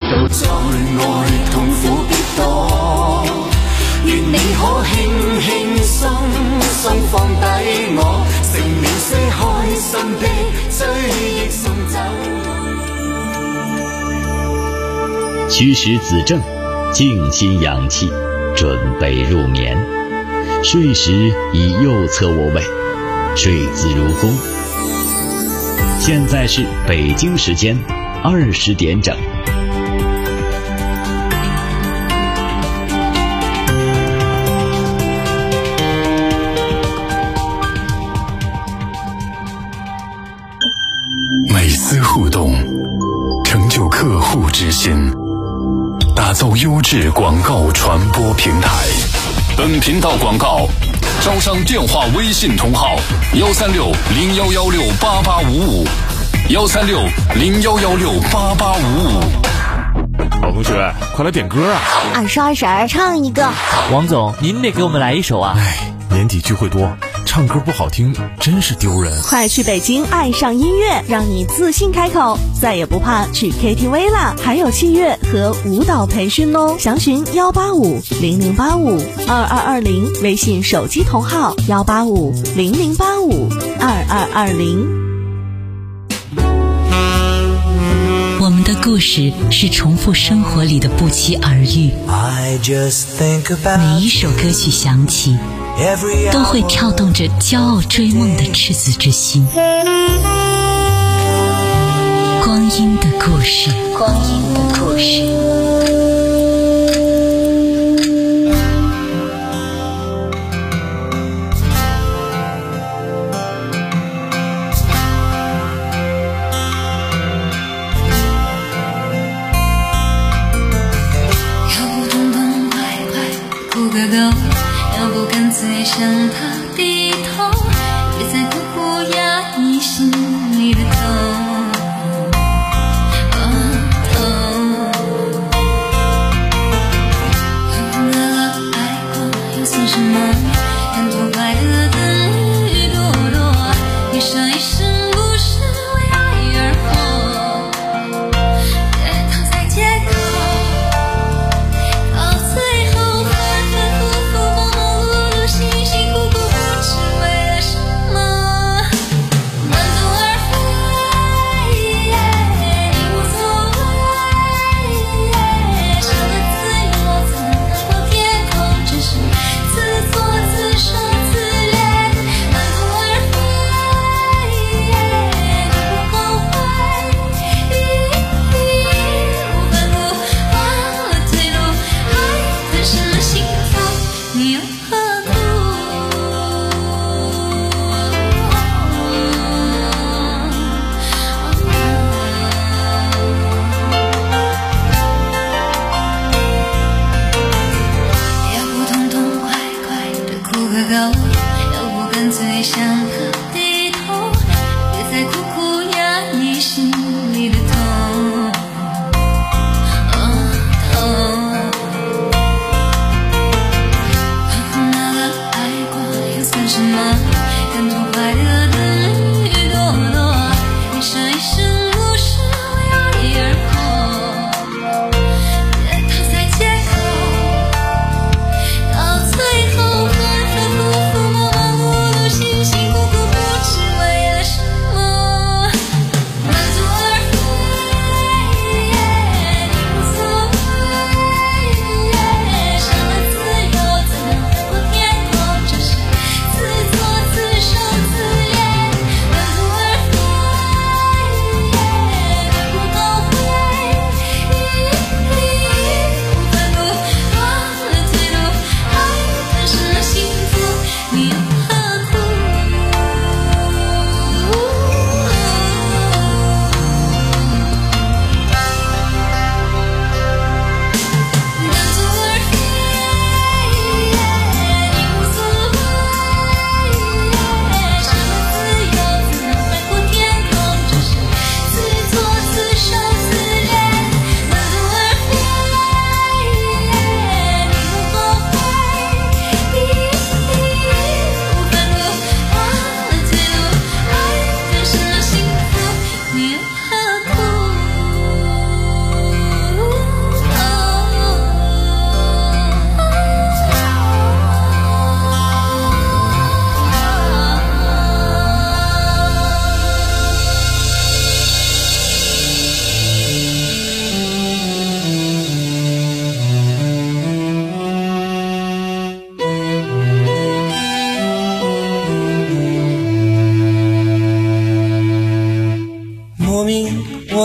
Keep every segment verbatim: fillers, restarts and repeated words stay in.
到在外痛苦必多，願你可輕輕鬆鬆放低我，成了些開心的追憶送走。 驱使子正，静心养气，准备入眠。睡时以右侧卧位，睡姿如弓。现在是北京时间二十点整。 每丝互动，成就客户之心，打造优质广告传播平台。本频道广告招商电话微信同号幺三六零幺幺六八八五五，幺三六零幺幺六八八五五。 老同学，快来点歌啊！ 二十二婶唱一个。 王总，您得给我们来一首啊！ 哎，年底聚会多，唱歌不好听真是丢人。 快去北京爱上音乐，让你自信开口，再也不怕去 K T V 啦！还有器乐和舞蹈培训哦，详询幺八五零零八五二二二零，微信手机同号幺八五零零八五二二二零。 我们的故事是重复生活里的不期而遇，每一首歌曲响起都会跳动着骄傲追梦的赤子之心。光阴的故事，光阴的故事。 要不干脆向他低头，别再苦苦压抑心里的痛，痛。用了爱过又算什么？看透快乐的雨朵朵，一生一世不是为爱而活，跌躺在街头，到最后反反复复忙忙碌碌，辛辛苦苦。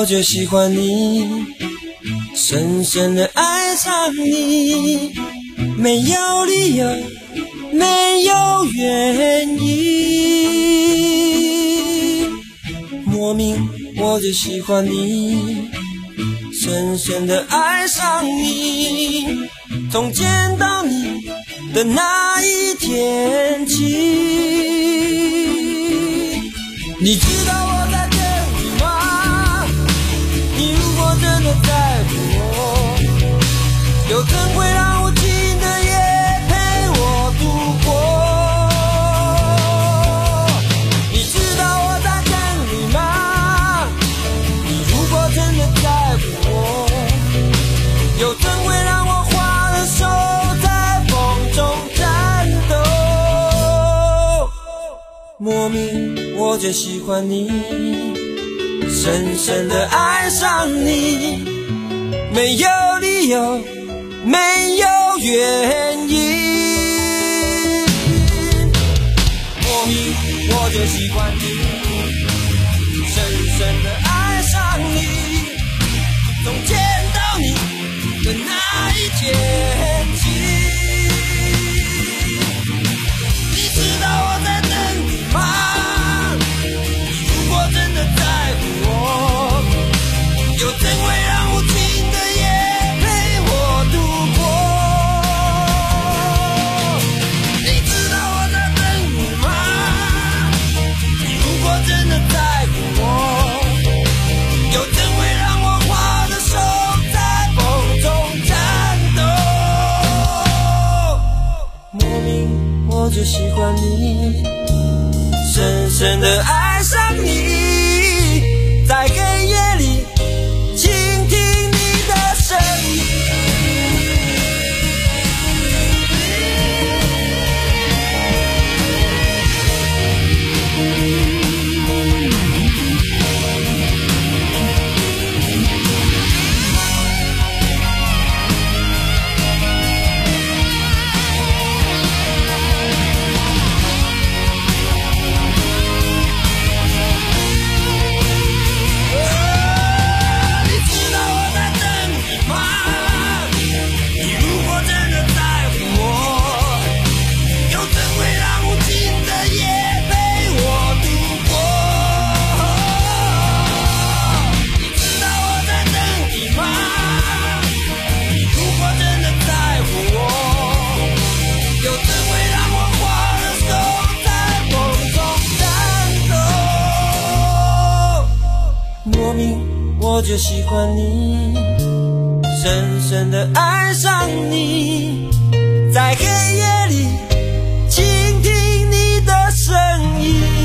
我就喜欢你，深深的爱上你，没有理由，没有原因，莫名我就喜欢你，深深的爱上你，从见到你的那一天起。你知道我在等你吗？你如果真的在乎我，又怎会让无情的夜陪我度过？你知道我在等你吗？你如果真的在乎我，又怎会让我花了手在风中颤抖？莫名我就喜欢你，深深的爱上你，没有理由，没有原因，莫名我就喜欢你，深深的爱上你，从见到你的那一天起。你知道我在等你吗？你如果真的在乎我，又怎会让无情的夜陪我度过？你知道我在等你吗？你如果真的在乎我，又怎会让我花的手在风中颤抖？莫名我就喜欢你，深深的爱上你，在黑夜里倾听你的声音。我就喜欢你，深深的爱上你，在黑夜里倾听你的声音。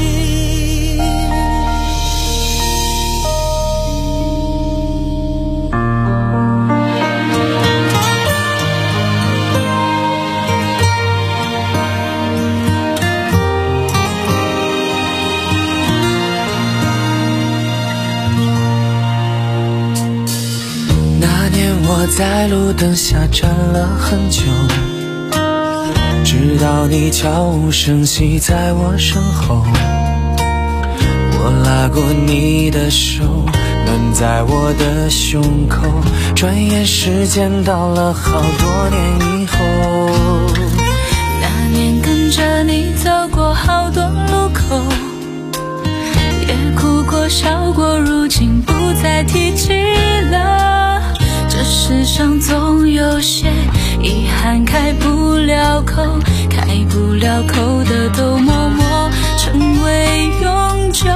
我在路灯下站了很久，直到你悄无声息在我身后，我拉过你的手，暖在我的胸口，转眼时间到了好多年以后。 那年跟着你走过好多路口，也哭过笑过，如今不再提起了。这世上总有些遗憾开不了口，开不了口的都默默成为永久。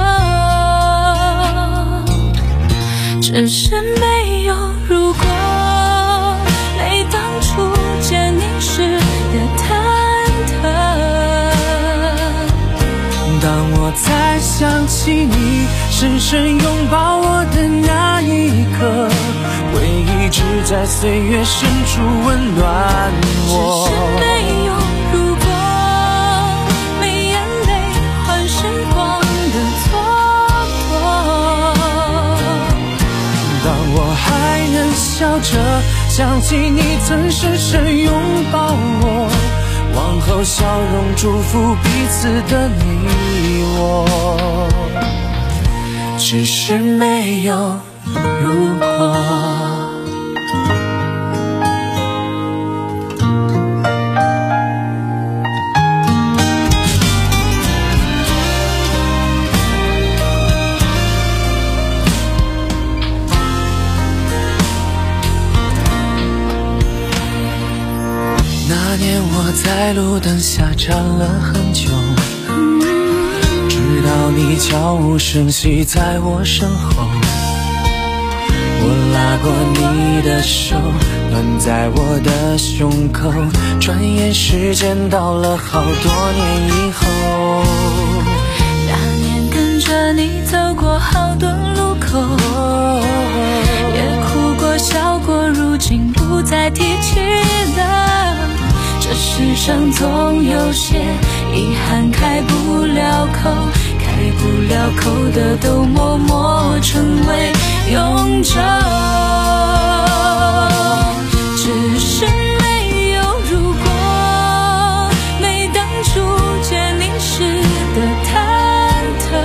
只是没有如果，泪当初见你时的忐忑。 当我再想起你深深拥抱我的那一刻，回忆只在岁月深处温暖我。 只是没有如果，没眼泪换时光的蹉跎。 当我还能笑着想起你曾深深拥抱我，往后笑容祝福彼此的你我。只是没有如果。那年我在路灯下站了很久，直到你悄无声息在我身后，我拉过你的手，暖在我的胸口，转眼时间到了好多年以后。 那年跟着你走过好多路口，也哭过笑过，如今不再提起了。这世上总有些遗憾开不了口，开不了口的都默默成为永久。只是没有如果，没当初见你时的忐忑。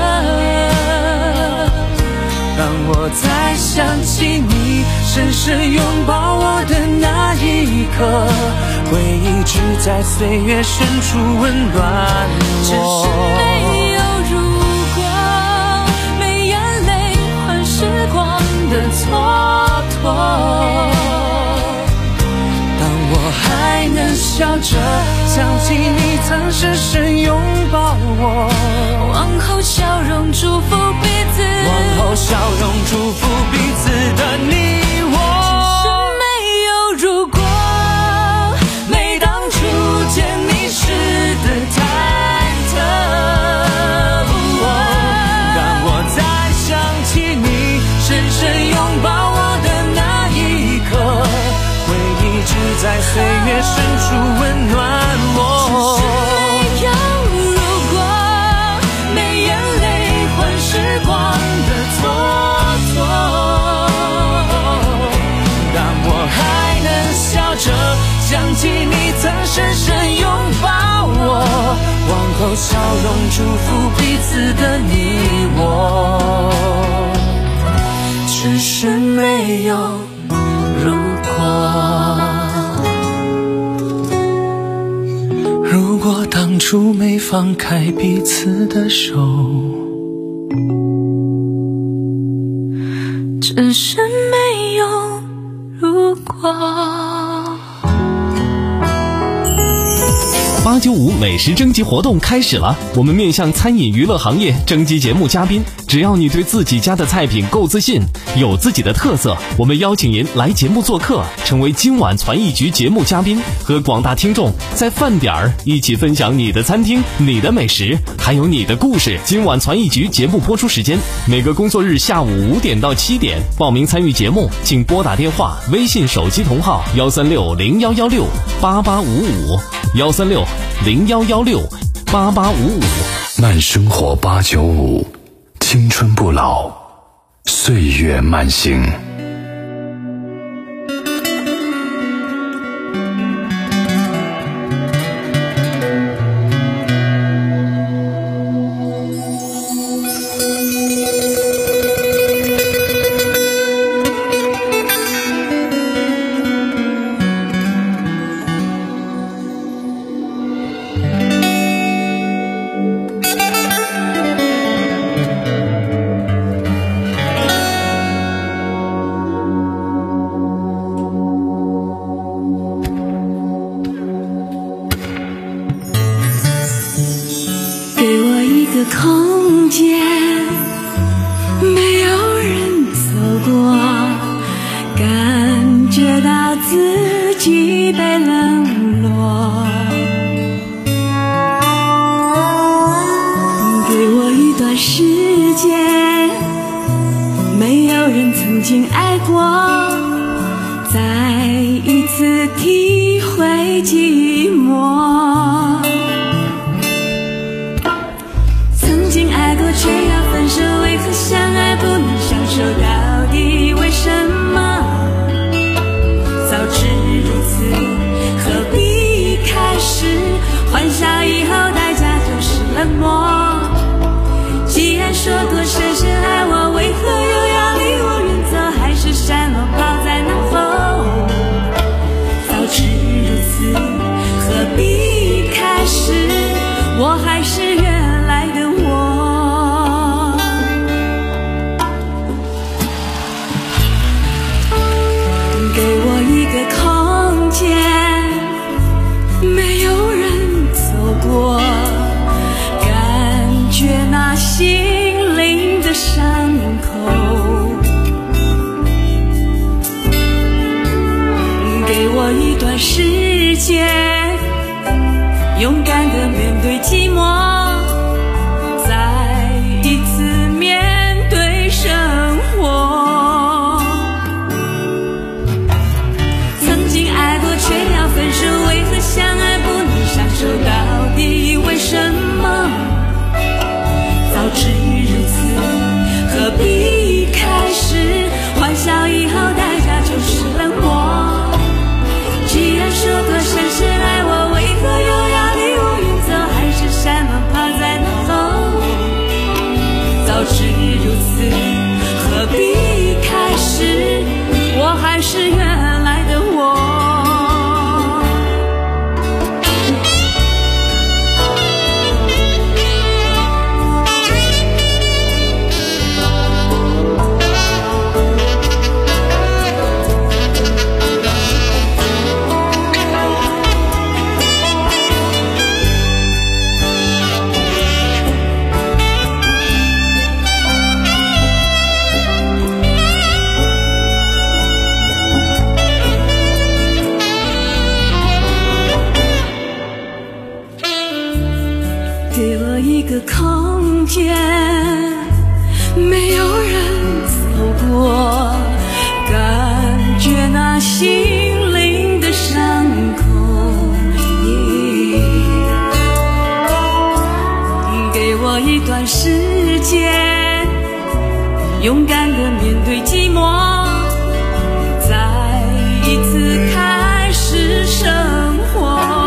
当我再想起你深深拥抱我的那一刻，回忆只在岁月深处温暖我。 只是没有如果，没眼泪换时光的蹉跎。 当我还能笑着想起你曾深深拥抱我， 往后笑容祝福彼此， 往后笑容祝福彼此的你我。 只是没有如果，没当初见你时的忐忑。 当我再想起你深深拥抱我的那一刻，回忆只在岁月深处温暖我。 只是没有如果，没眼泪换时光的蹉跎。 当我还能笑着想起你曾深深拥抱我，往后笑容祝福彼此的你我。只是没有如果，如果当初没放开彼此的手， 只是没有如果。 八九五美食征集活动开始了，我们面向餐饮娱乐行业征集节目嘉宾，只要你对自己家的菜品够自信，有自己的特色，我们邀请您来节目做客，成为今晚传艺局节目嘉宾，和广大听众在饭点儿一起分享你的餐厅、你的美食，还有你的故事。今晚传艺局节目播出时间每个工作日下午五点到七点，报名参与节目请拨打电话、微信手机同号幺三六零幺幺六八八五五幺三六零幺幺六八八五五。 慢生活八九五，青春不老，岁月慢行。 空间没有人走过，感觉到自己被冷落。给我一段时间，没有人曾经爱过，再一次体会寂寞。却要分手，为何相爱不能相守？到底为什么？早知如此，何必开始？欢笑以后代价就是冷漠。既然说过深深爱我，为何又要离我远走？ 我一段时间，勇敢地面对寂寞，再一次面对生活。曾经爱过却要分手，为何相爱不能相守？到底为什么？早知如此，何必开始？欢笑以后代价就是冷漠。既然说过深深爱我，为何又要离我远走？还是山盟抛在脑后？早知如此，何必开始？我还是原来的我。给我一个空间，没有人走过，感觉那心灵的伤口。给我一段时间，勇敢地面对寂寞，再一次开始生活。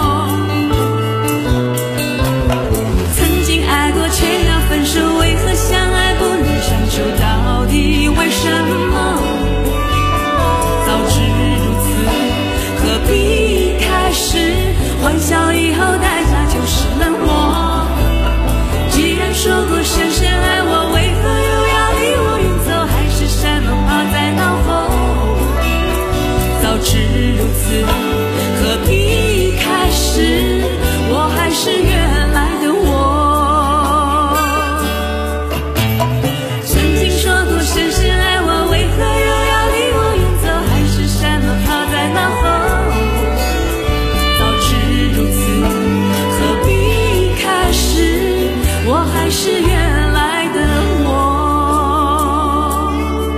分手为何相爱不能相守？到底为什么？早知如此，何必开始？欢笑以后代价就是冷漠。既然说过深深爱我，为何又要离我远走？还是山盟抛在脑后？早知如此，何必开始？我还是原来的我。是原来的我。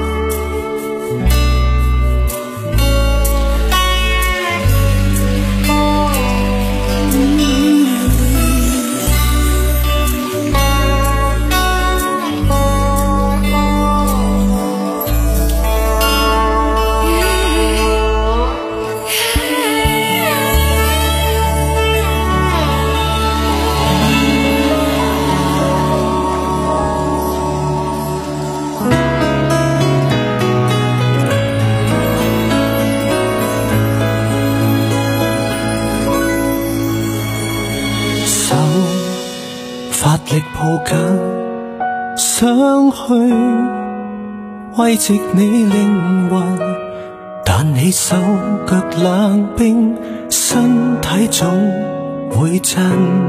發力抱緊，想去慰藉你靈魂，但你手腳冷冰，身體總會震。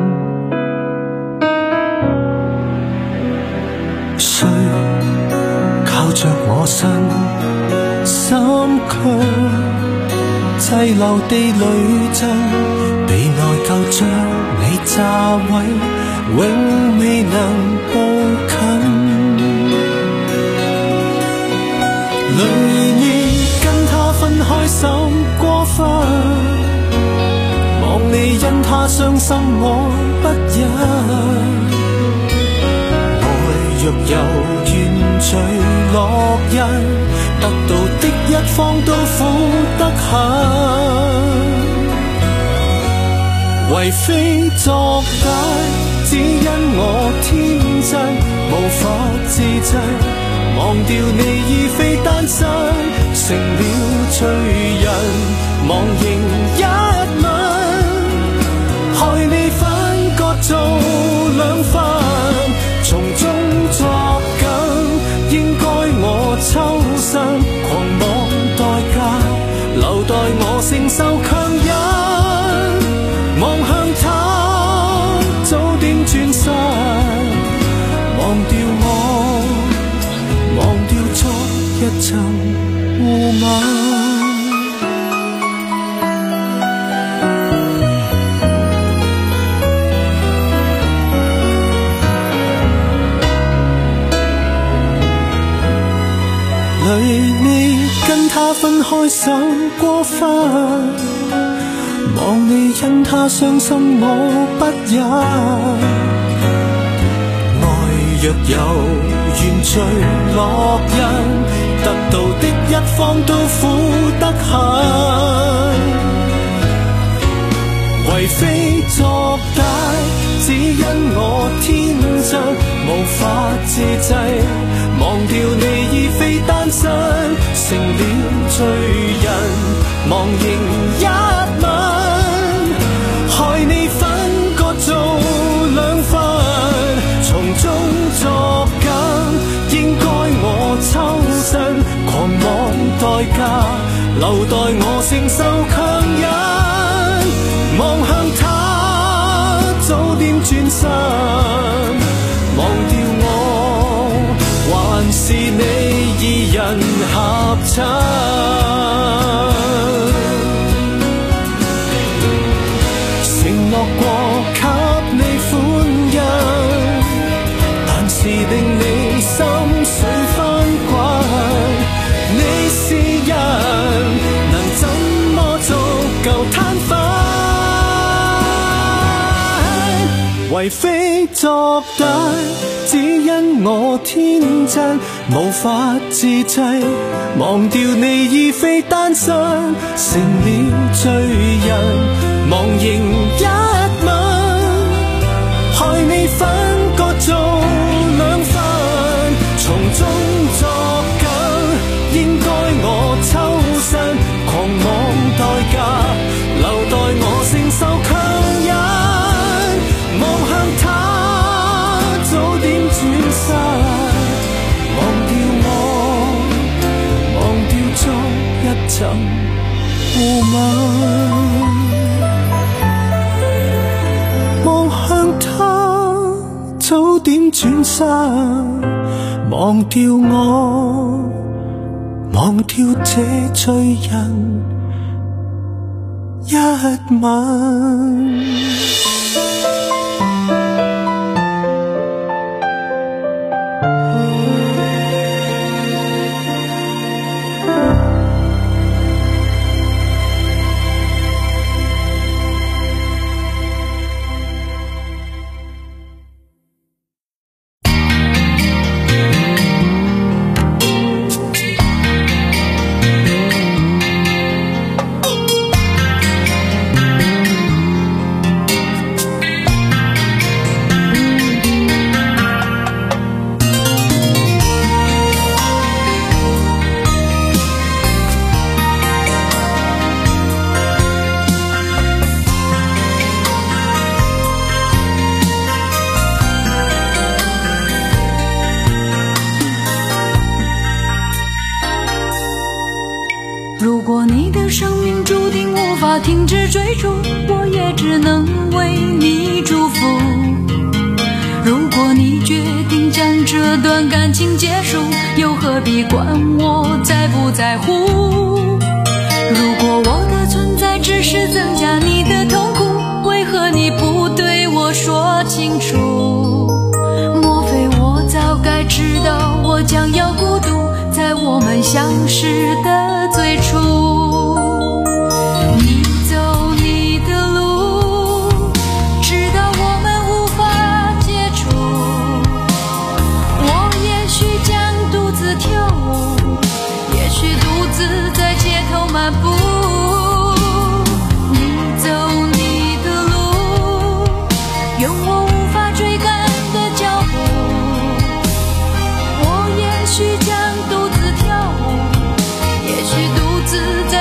需靠着我身，心卻滯留地裏震，被內疚將你炸毀。永未能步近，淚意跟他分開心過分，望你因他傷心我不忍，愛若有緣隨烙印，得到的一方都苦得很，為非作歹只因我天真，無法自制，忘掉你已非單身，成了罪人，忘形一吻，害你分割做兩份，從中作梗，應該我抽身，狂妄代價，留待我承受強忍，望向他早點轉身，忘掉我，忘掉昨一陣霧霾。 你跟他分開手過分，望你因他傷心我不忍，愛若有緣聚烙印，得到的一方都苦得很，為非作歹，只因我天真無法自制，忘掉你已非單身，成了罪人，忘形一吻，害你分割做兩份，從中作梗，應該我抽身，狂妄代價，留待我承受強忍，望向他早點轉身，忘掉我，還是你二人合襯，承諾過給你歡欣，但是令你心水翻滾，你是人，能怎麼足夠攤分，為非作歹，只因我天真無法自制，忘掉你已非單身，成了罪人，忘形一吻，害你分割做兩份，從中作梗，應該我抽身，狂妄代價，留待我承受強忍，望向他早點轉身，忘掉我，忘掉昨一陣互吻，望向他早點轉身，忘掉我，忘掉這罪人一吻。 如果你的生命注定无法停止追逐，我也只能为你祝福。如果你决定将这段感情结束，又何必管我在不在乎？如果我的存在只是增加你的痛苦，为何你不对我说清楚？莫非我早该知道我将要孤独，在我们相识的最初。你走你的路，直到我们无法接触。我也许将独自跳舞，也许独自在街头漫步。你走你的路，用我无法追赶的脚步。我也许将独自跳舞，也许独自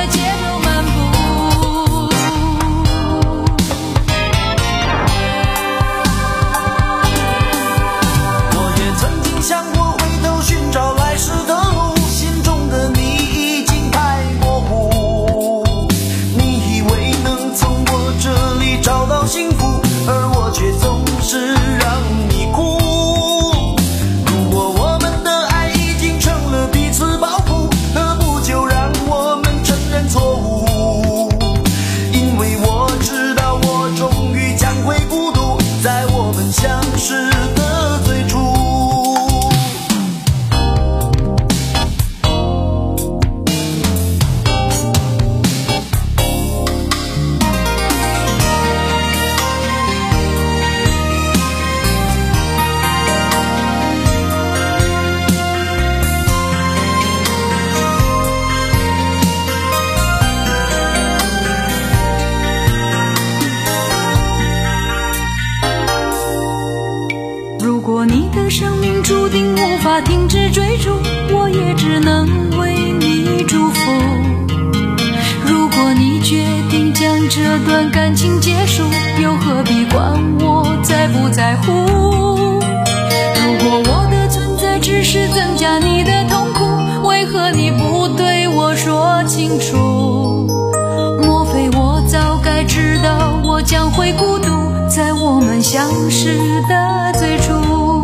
法停止追逐，我也只能为你祝福。如果你决定将这段感情结束，又何必管我在不在乎？如果我的存在只是增加你的痛苦，为何你不对我说清楚？莫非我早该知道我将会孤独，在我们相识的最初。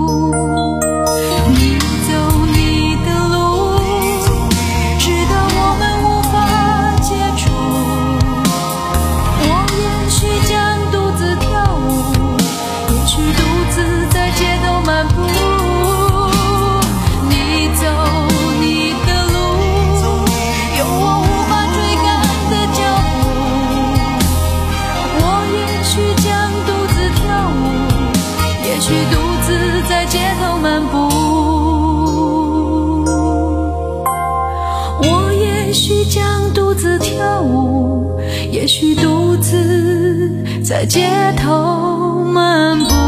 你走你的路，直到我们无法接触。我也许将独自跳舞，也许独自在街头漫步。你走你的路，有我无法追赶的脚步。我也许将独自跳舞，也许独自在街头漫步。我也许将独自跳舞，也许独自在街头漫步。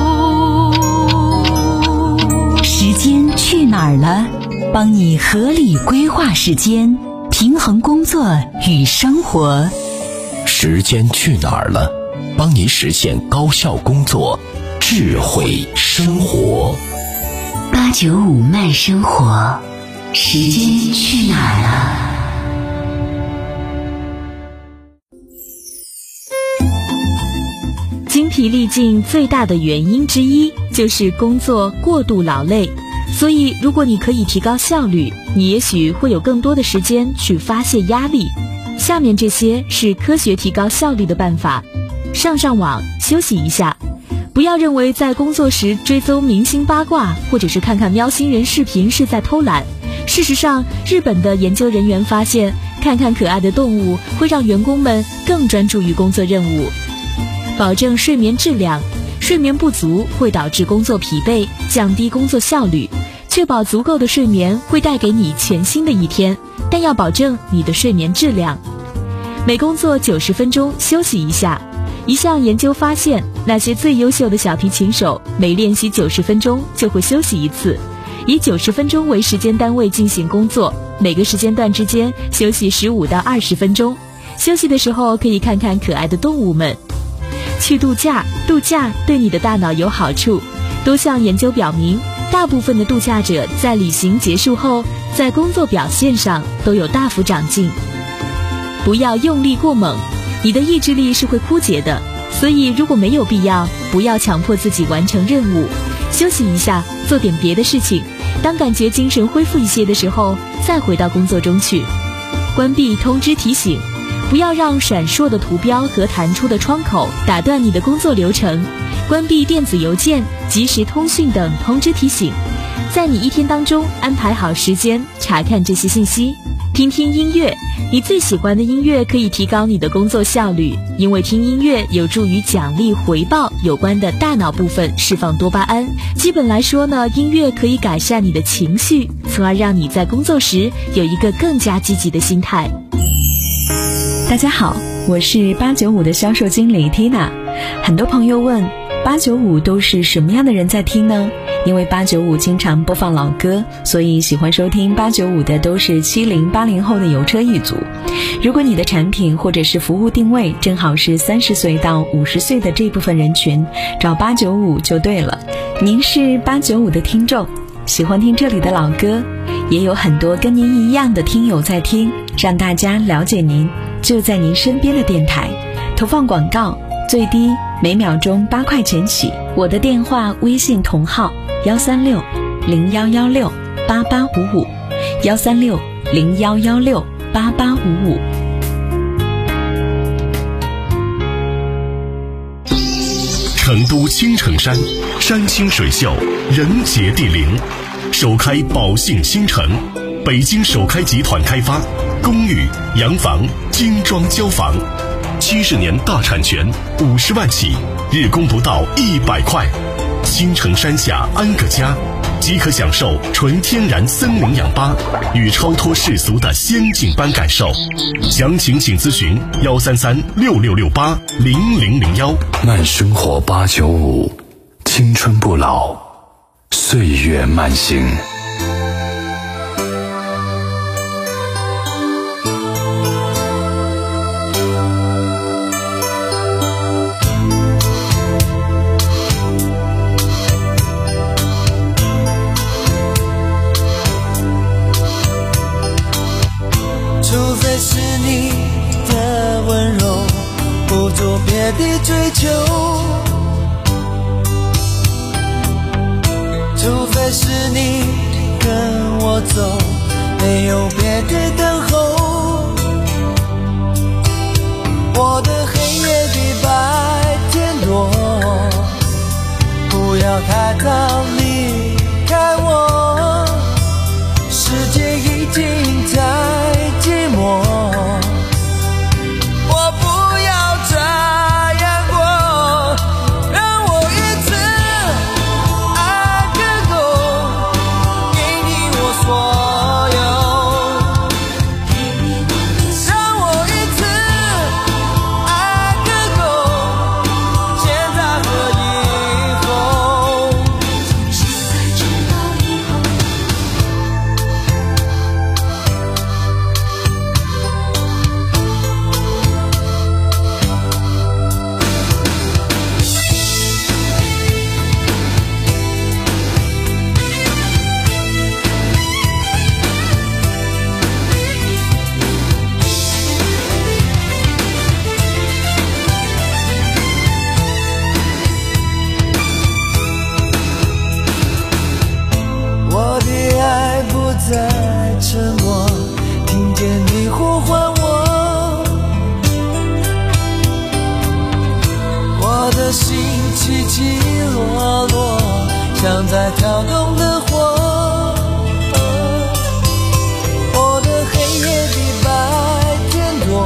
时间去哪儿了？帮你合理规划时间，平衡工作与生活。 时间去哪儿了？帮你实现高效工作，智慧生活。 八九五慢生活，时间去哪儿了？ 精疲力尽最大的原因之一就是工作过度劳累，所以如果你可以提高效率，你也许会有更多的时间去发泄压力。下面这些是科学提高效率的办法：上上网，休息一下。不要认为在工作时追踪明星八卦或者是看看喵星人视频是在偷懒。事实上，日本的研究人员发现，看看可爱的动物会让员工们更专注于工作任务。保证睡眠质量，睡眠不足会导致工作疲惫，降低工作效率。确保足够的睡眠会带给你全新的一天，但要保证你的睡眠质量。每工作九十分钟休息一下。一项研究发现，那些最优秀的小提琴手每练习九十分钟就会休息一次。以九十分钟为时间单位进行工作，每个时间段之间休息十五到二十分钟。休息的时候可以看看可爱的动物们。去度假，度假对你的大脑有好处。多项研究表明，大部分的度假者在旅行结束后，在工作表现上都有大幅长进。不要用力过猛，你的意志力是会枯竭的，所以如果没有必要，不要强迫自己完成任务，休息一下，做点别的事情。当感觉精神恢复一些的时候，再回到工作中去。关闭通知提醒，不要让闪烁的图标和弹出的窗口打断你的工作流程。关闭电子邮件、即时通讯等通知提醒，在你一天当中安排好时间查看这些信息。听听音乐，你最喜欢的音乐可以提高你的工作效率，因为听音乐有助于奖励回报有关的大脑部分释放多巴胺。基本来说呢，音乐可以改善你的情绪，从而让你在工作时有一个更加积极的心态。 大家好，我是八九五的销售经理 Tina。 很多朋友问，八九五都是什么样的人在听呢？因为八九五经常播放老歌，所以喜欢收听八九五的都是七零八零后的油车一族。如果你的产品或者是服务定位正好是三十岁到五十岁的这部分人群，找八九五就对了。您是八九五的听众，喜欢听这里的老歌，也有很多跟您一样的听友在听，让大家了解您，就在您身边的电台。投放广告最低每秒钟八块钱起。我的电话微信同号幺三六零幺幺六八八五五，幺三六零幺幺六八八五五。 成都青城山，山清水秀，人杰地灵，首开宝兴新城，北京首开集团开发，公寓、洋房、精装交房，七十年大产权，五十万起，日供不到一百块。青城山下安个家，即可享受纯天然森林氧吧与超脱世俗的仙境般感受。详情请咨询幺三三六六六八零零零幺。 慢生活八九五，青春不老，岁月慢行。 别的追求，除非是你跟我走，没有别的等候。我的黑夜比白天多，不要太早离开我，世界已经太寂寞，我不要这样过，让我一次爱个够，给你我所有，让我一次爱个够，现在和以后，从现在直到以后。我的爱不再沉默，听见你呼唤我，我的心起起落落，像在跳动的火，我的黑夜比白天多，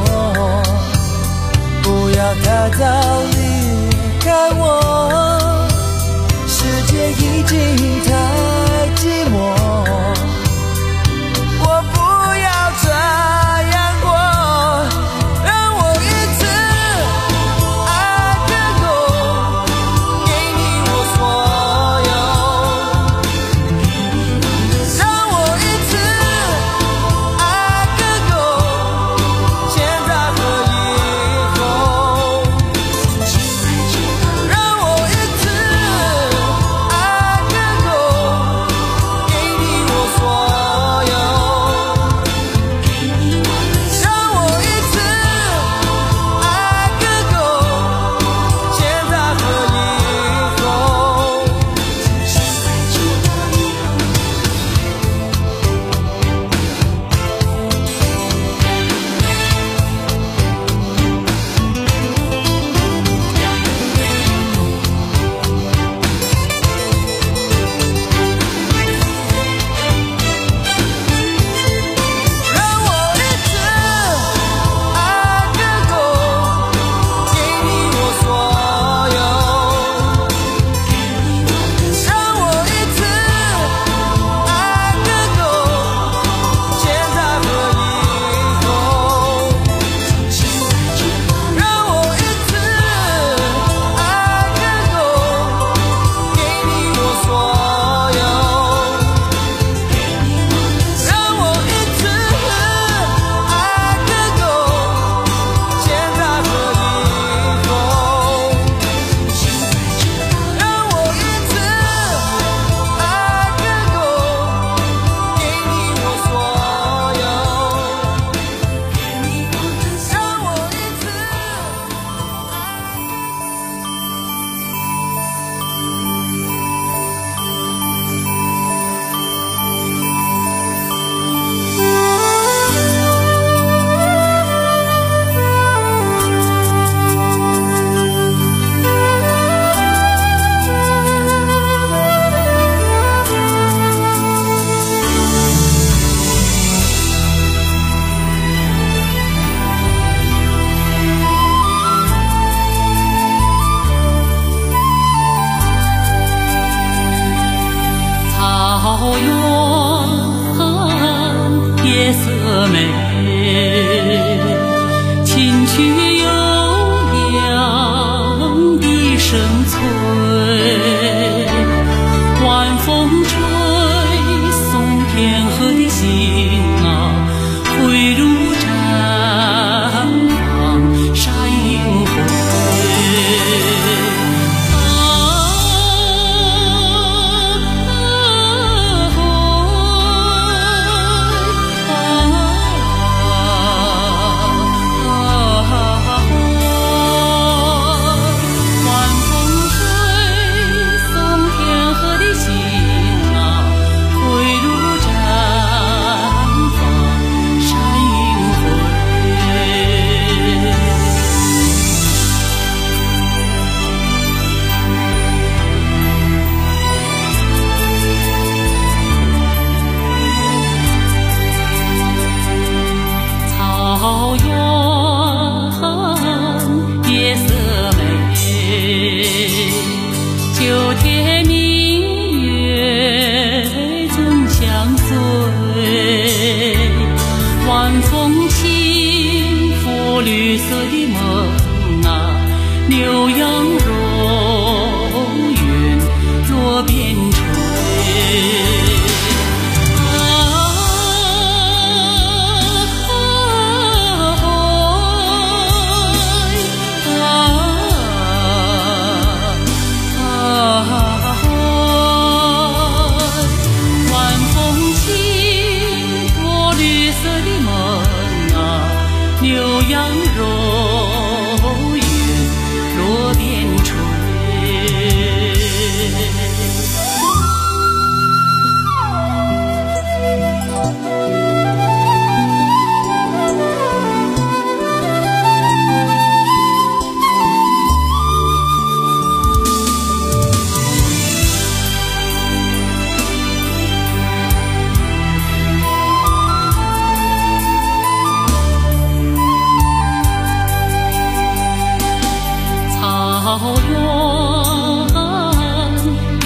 不要太早离开我，世界已经太寂寞，我不要这样过，让我一次爱个够，给你我所有，让我一次爱个够，现在和以后，让我一次爱个够。 色的梦啊，牛羊肉云落边吹。草原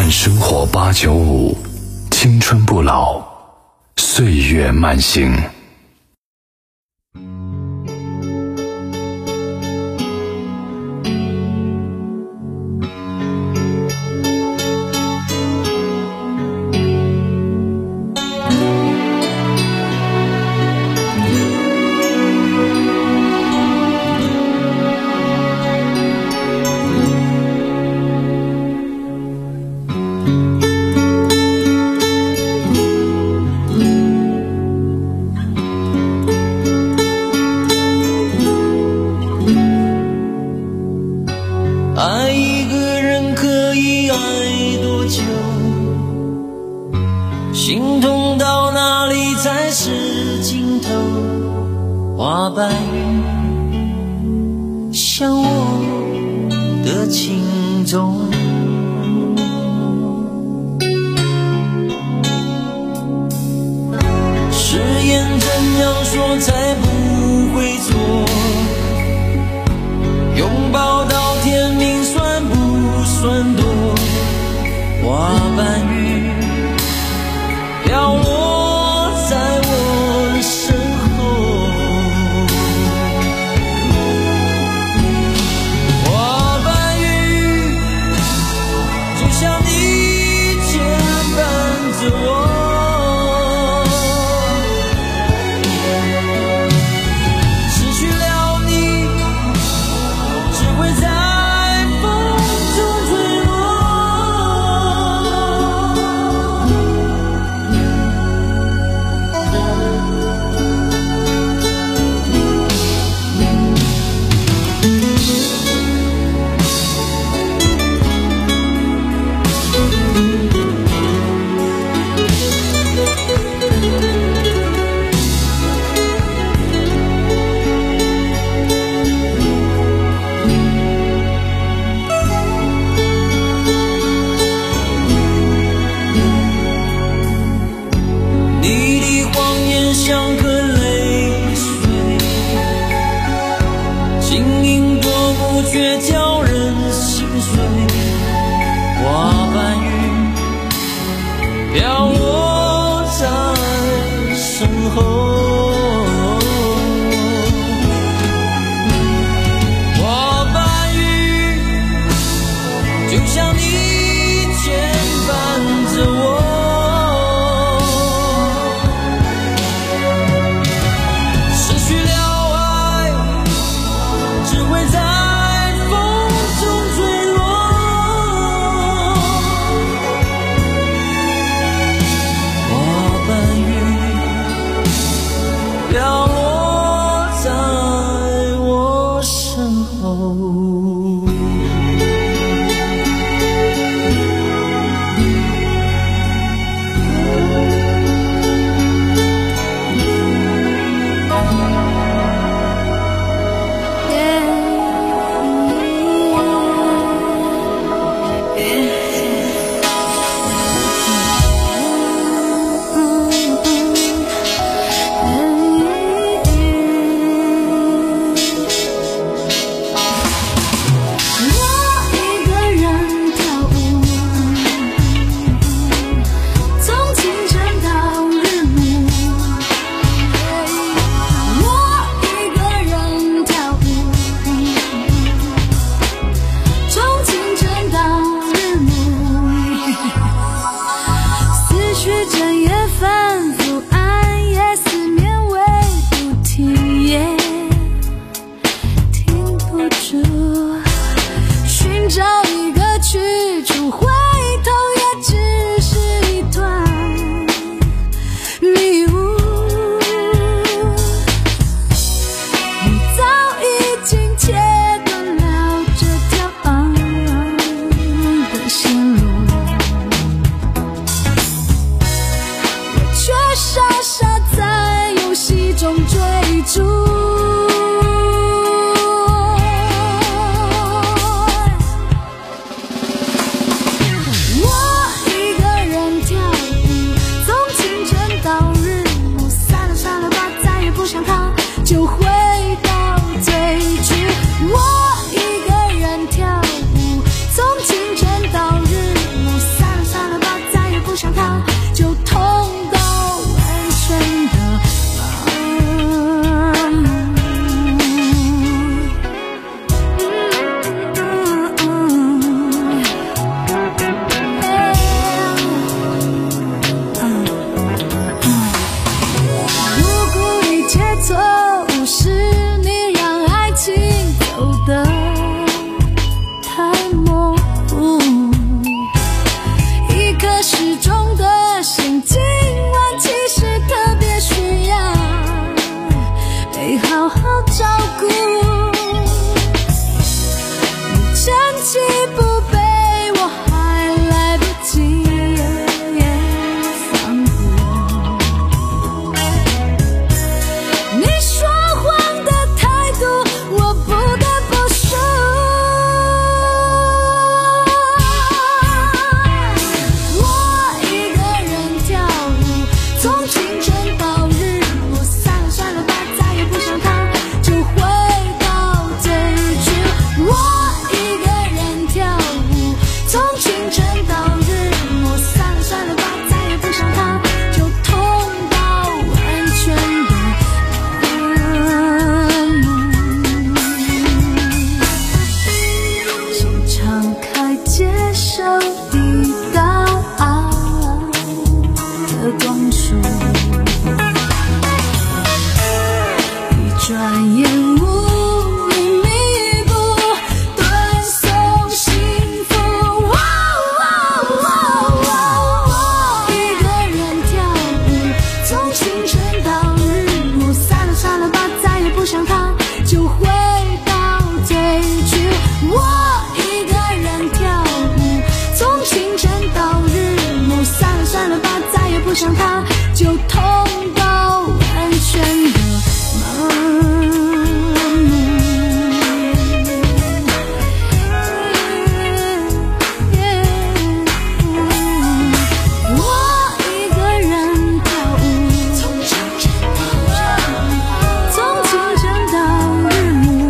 看生活八九五，青春不老，岁月慢行。 爱一个人可以爱多久？心痛到哪里才是尽头？花瓣雨像我的情衷，誓言怎样说才不会错？拥抱到天明算不算多？花瓣雨飘落在我身后，花瓣雨就像你牵绊着我，失去了你只会在风中坠落。你的谎言像颗泪水，晶莹夺目却叫人心碎。花瓣雨飘落在身后，花瓣雨就像你牵绊着我，飘落在我身后。就回到最初，我一个人跳舞，从清晨到日落，散了好好照顾。你趁机不备，我还来不及防护。你说谎的态度，我不得不说。我一个人跳舞，从清晨到日落，算了算了吧，再也不想他，就回到最初。我一个人跳舞，从清晨到日落，算了算了吧，再也不想他，就痛到完全的麻木。请敞开接受地道爱的光束，一转眼无以弥补，断送幸福。哇哇哇哇！我一个人跳舞，从清晨到日落，算了算了吧，再也不想他，就回到最初。我一个人跳舞，从清晨到日落，算了算了吧，再也不想他，就痛到完全的麻木。我一个人跳舞，从清晨到从清晨到日暮。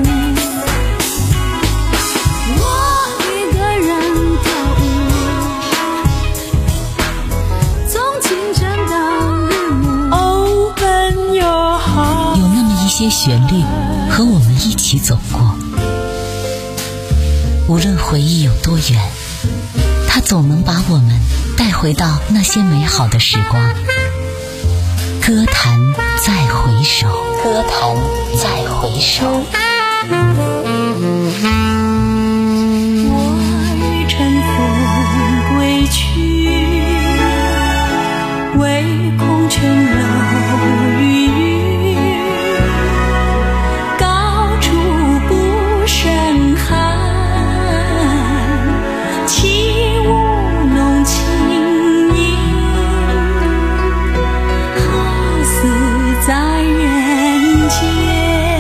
我一个人跳舞，从清晨到日暮。Open your heart。 有那么一些旋律和我们一起走过，无论回忆有多远，它总能把我们带回到那些美好的时光。歌坛再回首，歌坛再回首。 我乘风归去，唯恐琼楼玉宇，高处不胜寒。起舞弄清影，好似在人间。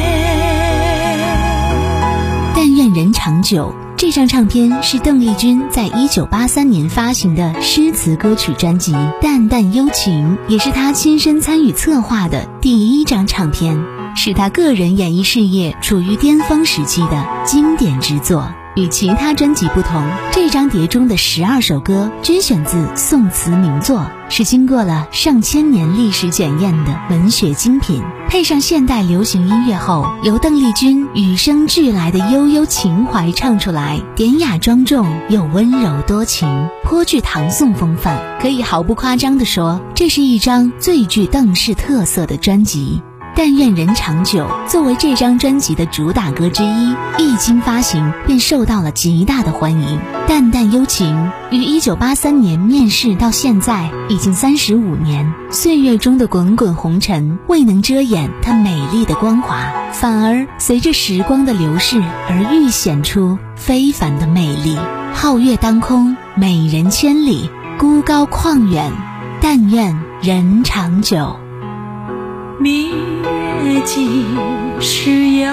但愿人长久。这张唱片是邓丽君在一九八三年发行的诗词歌曲专辑《淡淡幽情》，也是她亲身参与策划的第一张唱片，是她个人演艺事业处于巅峰时期的经典之作。与其他专辑不同，这张碟中的十二首歌均选自宋词名作，是经过了上千年历史检验的文学精品。配上现代流行音乐后，由邓丽君与生俱来的悠悠情怀唱出来，典雅庄重又温柔多情，颇具唐宋风范。可以毫不夸张地说，这是一张最具邓氏特色的专辑。但愿人长久作为这张专辑的主打歌之一，一经发行便受到了极大的欢迎。淡淡幽情于一九八三年面世到现在已经三十五年，岁月中的滚滚红尘未能遮掩它美丽的光华，反而随着时光的流逝而愈显出非凡的魅力。皓月当空，美人千里，孤高旷远，但愿人长久。 明月几时有？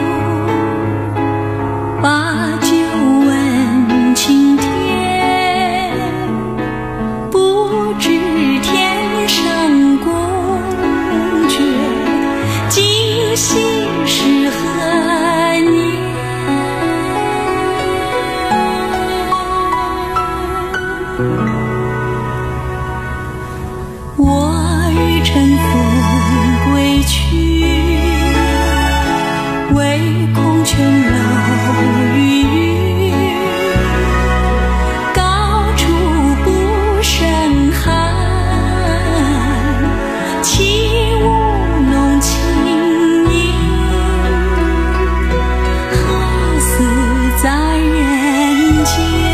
把酒问青天。不知天上宫阙，今夕是何年？我欲乘风归去，唯恐琼楼玉宇，高处不胜寒。起舞弄清影，好似在人间。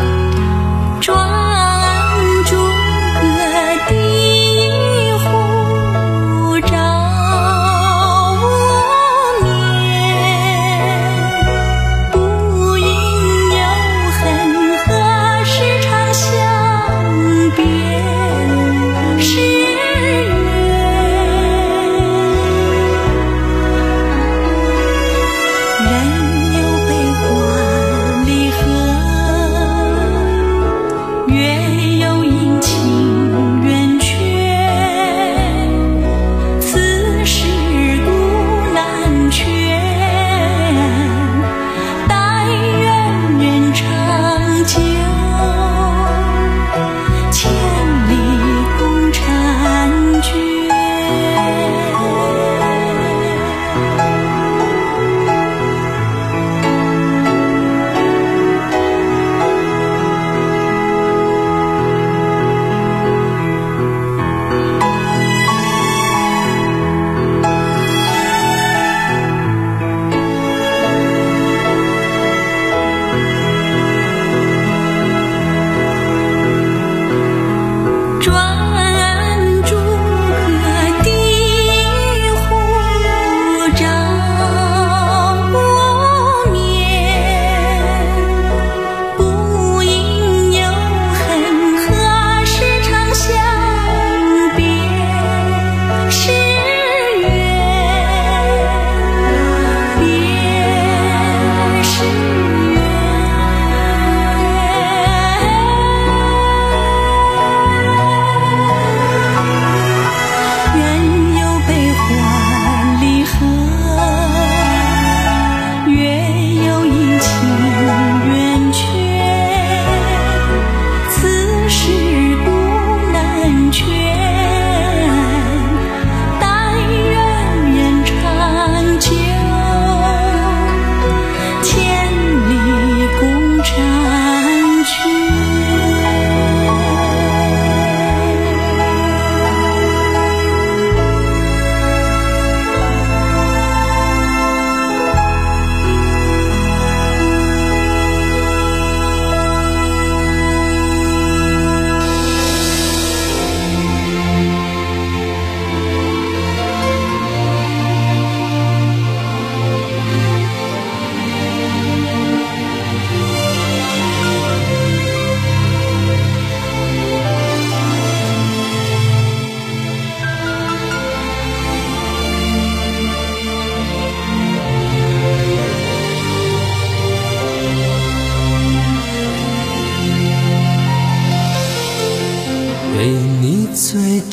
庄主隔第一壶，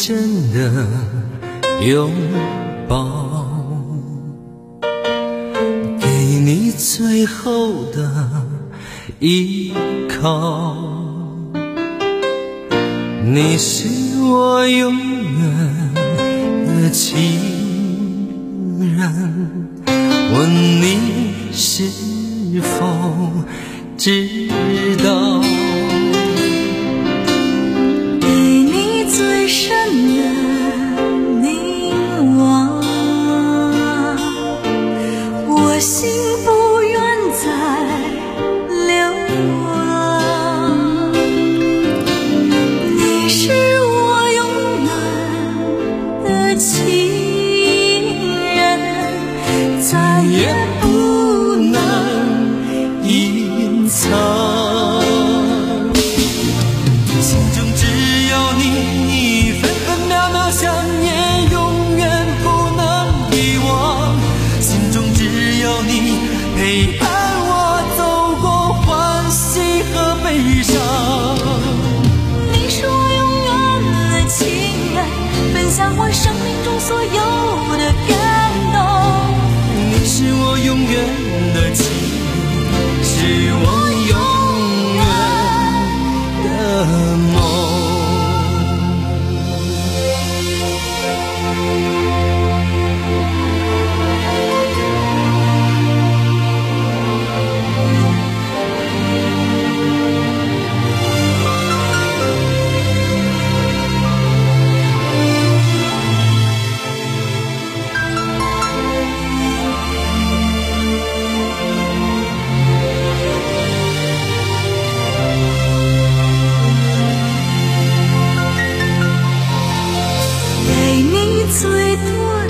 真的拥抱，给你最后的依靠。你是我永远的情人，问你是否知道？ 给你最深的凝望，我心不愿再流浪。你是我永远的情人，再也不能隐藏。心中只有你，分分秒秒想念，永远不能遗忘。心中只有你，陪伴我走过欢喜和悲伤。你是我永远的情人，分享我生命中所有的感动。你是我永远的情人，是我永远的梦。给你最多